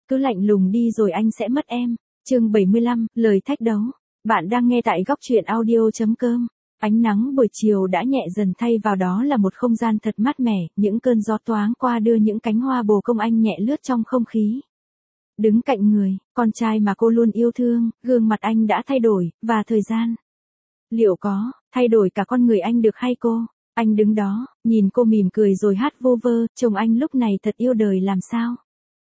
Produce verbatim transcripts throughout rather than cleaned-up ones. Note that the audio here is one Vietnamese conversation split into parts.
cứ lạnh lùng đi rồi anh sẽ mất em. Chương bảy mươi lăm, lời thách đấu. Bạn đang nghe tại góc truyện audio chấm com. Ánh nắng buổi chiều đã nhẹ dần thay vào đó là một không gian thật mát mẻ, những cơn gió thoáng qua đưa những cánh hoa bồ công anh nhẹ lướt trong không khí. Đứng cạnh người, con trai mà cô luôn yêu thương, gương mặt anh đã thay đổi, và thời gian. Liệu có, thay đổi cả con người anh được hay cô? Anh đứng đó, nhìn cô mỉm cười rồi hát vô vơ, chồng anh lúc này thật yêu đời làm sao?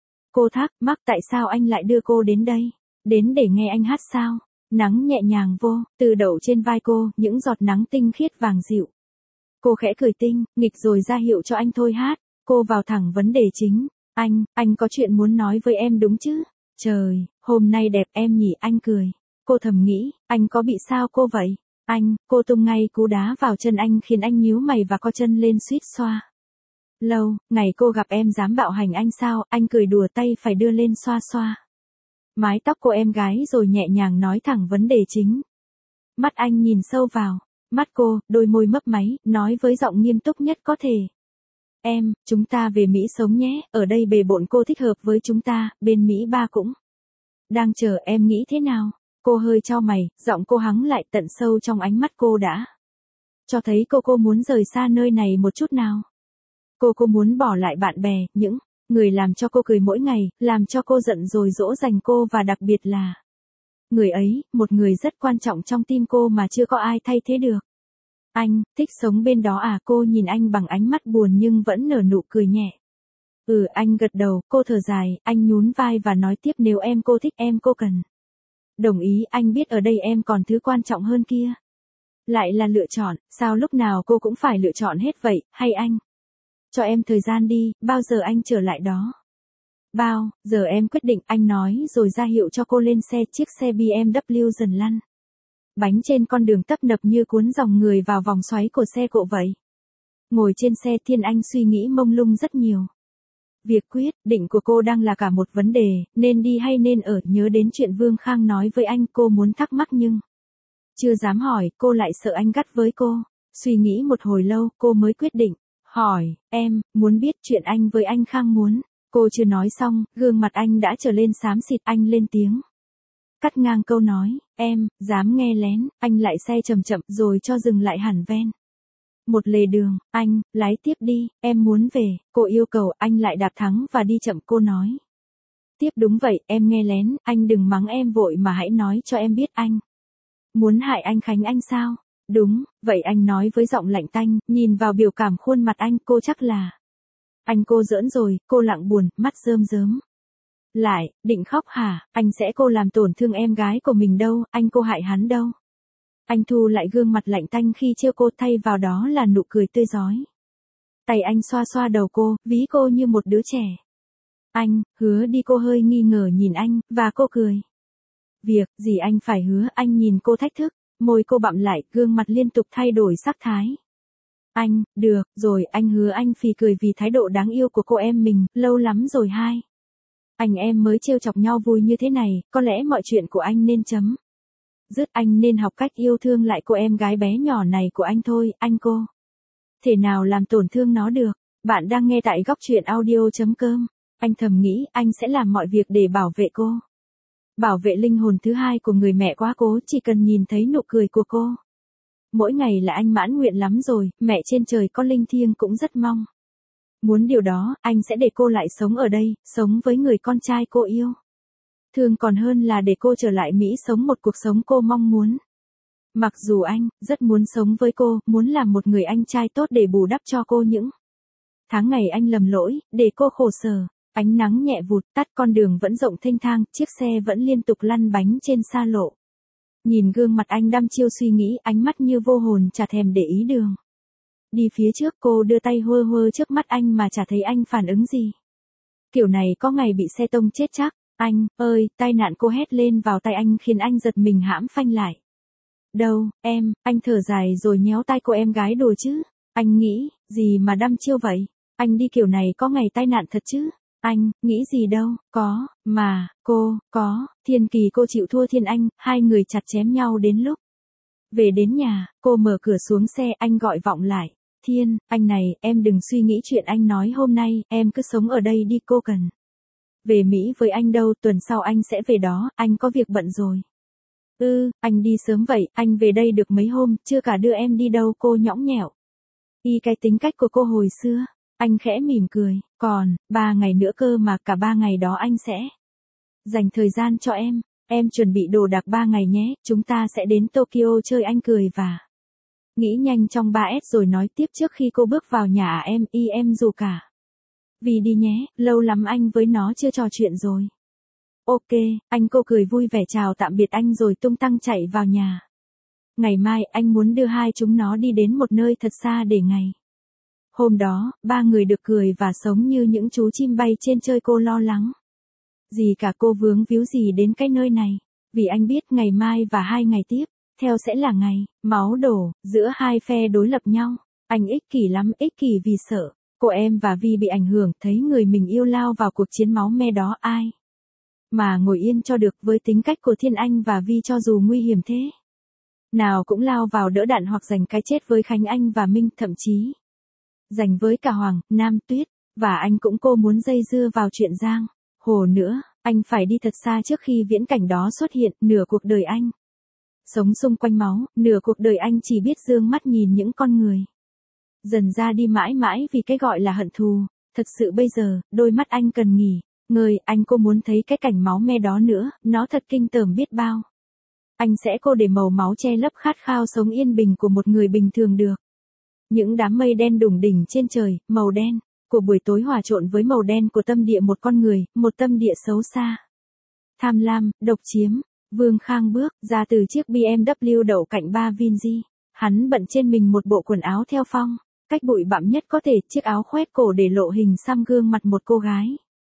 Cô thắc mắc tại sao anh lại đưa cô đến đây? Đến để nghe anh hát sao? Nắng nhẹ nhàng vô, từ đậu trên vai cô, những giọt nắng tinh khiết vàng dịu. Cô khẽ cười tinh, nghịch rồi ra hiệu cho anh thôi hát. Cô vào thẳng vấn đề chính. Anh, anh có chuyện muốn nói với em đúng chứ? Trời, hôm nay đẹp em nhỉ, anh cười. Cô thầm nghĩ, anh có bị sao cô vậy? Anh, cô tung ngay cú đá vào chân anh khiến anh nhíu mày và co chân lên suýt xoa. Lâu, ngày cô gặp em dám bạo hành anh sao? Anh cười đùa tay phải đưa lên xoa xoa mái tóc cô em gái rồi nhẹ nhàng nói thẳng vấn đề chính. Mắt anh nhìn sâu vào mắt cô, đôi môi mấp máy, nói với giọng nghiêm túc nhất có thể. Em, chúng ta về Mỹ sống nhé, ở đây bề bộn cô thích hợp với chúng ta, bên Mỹ ba cũng đang chờ em nghĩ thế nào? Cô hơi chau mày, giọng cô hắng lại tận sâu trong ánh mắt cô đã cho thấy cô cô muốn rời xa nơi này một chút nào. Cô cô muốn bỏ lại bạn bè, những người làm cho cô cười mỗi ngày, làm cho cô giận rồi dỗ dành cô và đặc biệt là người ấy, một người rất quan trọng trong tim cô mà chưa có ai thay thế được. Anh, thích sống bên đó à? Cô nhìn anh bằng ánh mắt buồn nhưng vẫn nở nụ cười nhẹ. Ừ, anh gật đầu, cô thở dài, anh nhún vai và nói tiếp nếu em cô thích em cô cần. Đồng ý, anh biết ở đây em còn thứ quan trọng hơn kia. Lại là lựa chọn, sao lúc nào cô cũng phải lựa chọn hết vậy, hay anh? Cho em thời gian đi, bao giờ anh trở lại đó? Bao giờ em quyết định, anh nói rồi ra hiệu cho cô lên xe. Chiếc xe bê em vê dần lăn bánh trên con đường tấp nập như cuốn dòng người vào vòng xoáy của xe cộ vậy. Ngồi trên xe Thiên Anh suy nghĩ mông lung rất nhiều. Việc quyết định của cô đang là cả một vấn đề, nên đi hay nên ở. Nhớ đến chuyện Vương Khang nói với anh, cô muốn thắc mắc nhưng chưa dám hỏi, cô lại sợ anh gắt với cô. Suy nghĩ một hồi lâu, cô mới quyết định hỏi, em, muốn biết chuyện anh với anh Khang muốn. Cô chưa nói xong, gương mặt anh đã trở lên xám xịt. Anh lên tiếng cắt ngang câu nói, em, dám nghe lén. Anh lại xe chậm chậm rồi cho dừng lại hẳn ven một lề đường. Anh, lái tiếp đi, em muốn về. Cô yêu cầu, anh lại đạp thắng và đi chậm. Cô nói tiếp, đúng vậy, em nghe lén, anh đừng mắng em vội mà hãy nói cho em biết anh muốn hại anh Khánh anh sao? Đúng, vậy anh nói với giọng lạnh tanh, nhìn vào biểu cảm khuôn mặt anh. Cô chắc là anh cô giỡn rồi. Cô lặng buồn, mắt rơm rớm lại, định khóc hả? Anh sẽ cô làm tổn thương em gái của mình đâu, anh cô hại hắn đâu. Anh thu lại gương mặt lạnh tanh khi trêu cô, thay vào đó là nụ cười tươi rói. Tay anh xoa xoa đầu cô, ví cô như một đứa trẻ. Anh, hứa đi. Cô hơi nghi ngờ nhìn anh, và cô cười. Việc gì anh phải hứa? Anh nhìn cô thách thức, môi cô bặm lại, gương mặt liên tục thay đổi sắc thái. Anh, được, rồi, anh hứa. Anh phì cười vì thái độ đáng yêu của cô em mình, lâu lắm rồi hai anh em mới trêu chọc nhau vui như thế này, có lẽ mọi chuyện của anh nên chấm dứt. Anh nên học cách yêu thương lại cô em gái bé nhỏ này của anh thôi, anh cô thể nào làm tổn thương nó được. Bạn đang nghe tại góc truyện audio chấm com. Anh thầm nghĩ, anh sẽ làm mọi việc để bảo vệ cô. Bảo vệ linh hồn thứ hai của người mẹ quá cố, chỉ cần nhìn thấy nụ cười của cô mỗi ngày là anh mãn nguyện lắm rồi. Mẹ trên trời có linh thiêng cũng rất mong muốn điều đó, anh sẽ để cô lại sống ở đây, sống với người con trai cô yêu thương còn hơn là để cô trở lại Mỹ sống một cuộc sống cô mong muốn. Mặc dù anh rất muốn sống với cô, muốn làm một người anh trai tốt để bù đắp cho cô những tháng ngày anh lầm lỗi, để cô khổ sở. Ánh nắng nhẹ vụt tắt, con đường vẫn rộng thênh thang, chiếc xe vẫn liên tục lăn bánh trên xa lộ. Nhìn gương mặt anh đăm chiêu suy nghĩ, ánh mắt như vô hồn chả thèm để ý đường. Đi phía trước, cô đưa tay hơ hơ trước mắt anh mà chả thấy anh phản ứng gì. Kiểu này có ngày bị xe tông chết chắc. Anh, ơi, tai nạn! Cô hét lên vào tai anh khiến anh giật mình hãm phanh lại. Đâu, em, anh thở dài rồi nhéo tai cô em gái. Đùa chứ, anh nghĩ gì mà đăm chiêu vậy? Anh đi kiểu này có ngày tai nạn thật chứ? Anh, nghĩ gì đâu, có, mà, cô, có, Thiên Kỳ. Cô chịu thua Thiên Anh, hai người chặt chém nhau đến lúc về đến nhà. Cô mở cửa xuống xe, anh gọi vọng lại. Thiên, anh này, em đừng suy nghĩ chuyện anh nói hôm nay, em cứ sống ở đây đi. Cô cần Về Mỹ với anh đâu, tuần sau anh sẽ về đó, anh có việc bận rồi. Ừ, anh đi sớm vậy, anh về đây được mấy hôm, chưa cả đưa em đi đâu, cô nhõng nhẽo. Y cái tính cách của cô hồi xưa, anh khẽ mỉm cười, còn, ba ngày nữa cơ mà, cả ba ngày đó anh sẽ dành thời gian cho em, em chuẩn bị đồ đạc ba ngày nhé, chúng ta sẽ đến Tokyo chơi, anh cười và nghĩ nhanh trong ba S rồi nói tiếp trước khi cô bước vào nhà à em, y em dù cả. Vì đi nhé, lâu lắm anh với nó chưa trò chuyện rồi. Ok, anh cô cười vui vẻ chào tạm biệt anh rồi tung tăng chạy vào nhà. Ngày mai anh muốn đưa hai chúng nó đi đến một nơi thật xa để ngày. Hôm đó, ba người được cười và sống như những chú chim bay trên trời. Cô lo lắng. Gì cả, cô vướng víu gì đến cái nơi này. Vì anh biết ngày mai và hai ngày tiếp theo sẽ là ngày máu đổ giữa hai phe đối lập nhau. Anh ích kỷ lắm, ích kỷ vì sợ cô em và Vi bị ảnh hưởng, thấy người mình yêu lao vào cuộc chiến máu me đó, ai mà ngồi yên cho được. Với tính cách của Thiên Anh và Vi, cho dù nguy hiểm thế nào cũng lao vào đỡ đạn hoặc giành cái chết với Khánh Anh và Minh, thậm chí giành với cả Hoàng, Nam Tuyết, và anh cũng cô muốn dây dưa vào chuyện Giang Hồ nữa. Anh phải đi thật xa trước khi viễn cảnh đó xuất hiện. Nửa cuộc đời anh sống xung quanh máu, nửa cuộc đời anh chỉ biết dương mắt nhìn những con người dần ra đi mãi mãi vì cái gọi là hận thù. Thật sự bây giờ, đôi mắt anh cần nghỉ ngơi, anh cô muốn thấy cái cảnh máu me đó nữa, nó thật kinh tởm biết bao. Anh sẽ cô để màu máu che lấp khát khao sống yên bình của một người bình thường được. Những đám mây đen đủng đỉnh trên trời, màu đen của buổi tối hòa trộn với màu đen của tâm địa một con người, một tâm địa xấu xa, tham lam, độc chiếm. Vương Khang bước ra từ chiếc bê em vê đậu cạnh ba Vinzi. Hắn bận trên mình một bộ quần áo theo phong cách bụi bặm nhất có thể, chiếc áo khoét cổ để lộ hình xăm gương mặt một cô gái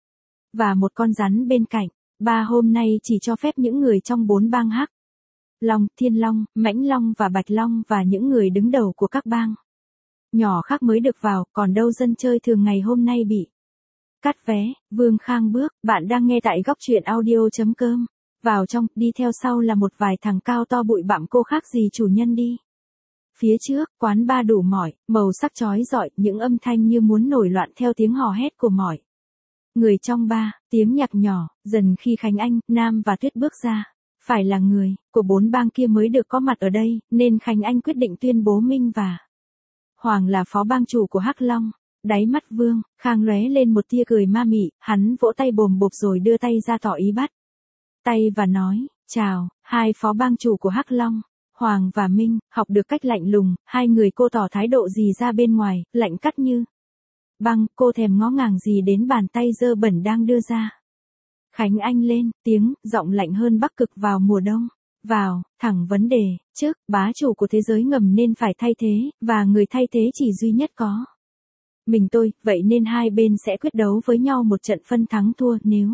và một con rắn bên cạnh. Ba hôm nay chỉ cho phép những người trong bốn bang Hắc Long, Thiên Long, Mãnh Long và Bạch Long và những người đứng đầu của các bang nhỏ khác mới được vào, còn đâu dân chơi thường ngày hôm nay bị cắt vé. Vương Khang bước, bạn đang nghe tại góc truyện audio.com. Vào trong, đi theo sau là một vài thằng cao to bụi bặm, cô khác gì chủ nhân đi. Phía trước, quán bar đủ mọi màu sắc chói rọi, những âm thanh như muốn nổi loạn theo tiếng hò hét của mọi người trong bar, tiếng nhạc nhỏ, dần khi Khánh Anh, Nam và Tuyết bước ra. Phải là người của bốn bang kia mới được có mặt ở đây, nên Khánh Anh quyết định tuyên bố Minh và Hoàng là phó bang chủ của Hắc Long. Đáy mắt Vương Khang lóe lên một tia cười ma mị, hắn vỗ tay bồm bộp rồi đưa tay ra tỏ ý bắt tay và nói, chào, hai phó bang chủ của Hắc Long. Hoàng và Minh, học được cách lạnh lùng, hai người cô tỏ thái độ gì ra bên ngoài, lạnh cắt như băng, cô thèm ngó ngàng gì đến bàn tay dơ bẩn đang đưa ra. Khánh Anh lên tiếng, giọng lạnh hơn Bắc Cực vào mùa đông. Vào, thẳng vấn đề, trước, bá chủ của thế giới ngầm nên phải thay thế, và người thay thế chỉ duy nhất có mình tôi, vậy nên hai bên sẽ quyết đấu với nhau một trận phân thắng thua. Nếu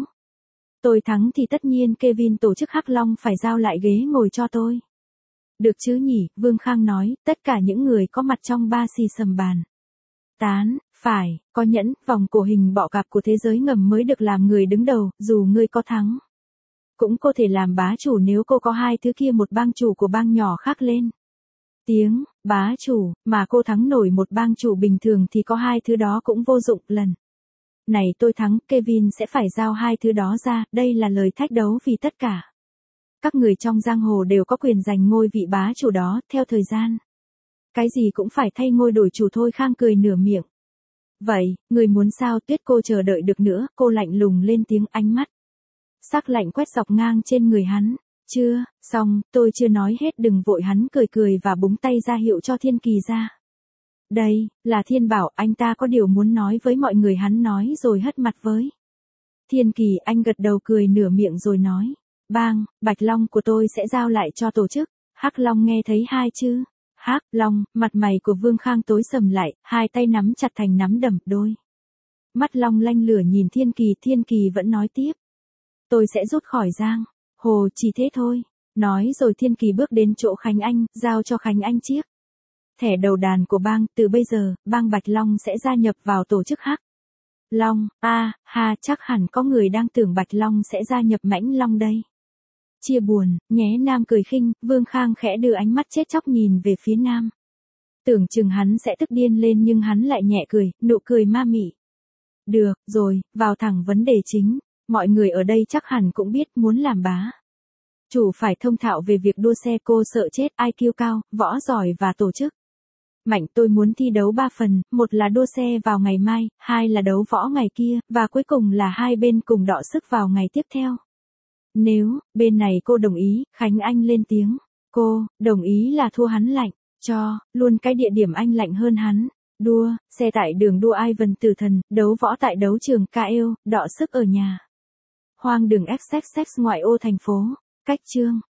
tôi thắng thì tất nhiên Kevin tổ chức Hắc Long phải giao lại ghế ngồi cho tôi. Được chứ nhỉ, Vương Khang nói, tất cả những người có mặt trong ba xì sầm bàn tán, phải, có nhẫn, vòng cổ hình bọ cạp của thế giới ngầm mới được làm người đứng đầu, dù ngươi có thắng. Cũng có thể làm bá chủ nếu cô có hai thứ kia, một bang chủ của bang nhỏ khác lên tiếng, bá chủ, mà cô thắng nổi một bang chủ bình thường thì có hai thứ đó cũng vô dụng. Lần này tôi thắng, Kevin sẽ phải giao hai thứ đó ra, đây là lời thách đấu vì tất cả các người trong giang hồ đều có quyền giành ngôi vị bá chủ đó, theo thời gian. Cái gì cũng phải thay ngôi đổi chủ thôi. Khang cười nửa miệng. Vậy, người muốn sao? Tuyết cô chờ đợi được nữa, cô lạnh lùng lên tiếng, ánh mắt sắc lạnh quét dọc ngang trên người hắn. Chưa, xong, tôi chưa nói hết, đừng vội. Hắn cười cười và búng tay ra hiệu cho Thiên Kỳ ra. Đây, là Thiên Bảo, anh ta có điều muốn nói với mọi người. Hắn nói rồi hất mặt với Thiên Kỳ. Anh gật đầu cười nửa miệng rồi nói, bang Bạch Long của tôi sẽ giao lại cho tổ chức Hắc Long. Nghe thấy hai chữ Hắc Long, mặt mày của Vương Khang tối sầm lại, hai tay nắm chặt thành nắm đấm, đôi mắt long lanh lửa nhìn Thiên Kỳ. Thiên Kỳ vẫn nói tiếp, tôi sẽ rút khỏi giang hồ, chỉ thế thôi. Nói rồi Thiên Kỳ bước đến chỗ Khánh Anh, giao cho Khánh Anh chiếc thẻ đầu đàn của bang. Từ bây giờ, bang Bạch Long sẽ gia nhập vào tổ chức Hắc Long. A, à, ha, chắc hẳn có người đang tưởng Bạch Long sẽ gia nhập Mãnh Long đây. Chia buồn, nhé. Nam cười khinh. Vương Khang khẽ đưa ánh mắt chết chóc nhìn về phía Nam. Tưởng chừng hắn sẽ tức điên lên nhưng hắn lại nhẹ cười, nụ cười ma mị. Được, rồi, vào thẳng vấn đề chính. Mọi người ở đây chắc hẳn cũng biết muốn làm bá chủ phải thông thạo về việc đua xe, cô sợ chết, i kiu cao, võ giỏi và tổ chức. Mạnh tôi muốn thi đấu ba phần, một là đua xe vào ngày mai, hai là đấu võ ngày kia, và cuối cùng là hai bên cùng đọ sức vào ngày tiếp theo. Nếu, bên này cô đồng ý, Khánh Anh lên tiếng. Cô, đồng ý là thua hắn lạnh, cho, luôn cái địa điểm anh lạnh hơn hắn. Đua, xe tại đường đua Ivan Tử Thần, đấu võ tại đấu trường ca eo, đọ sức ở nhà. Hoang đường ích ích ích ngoại ô thành phố. Cách chương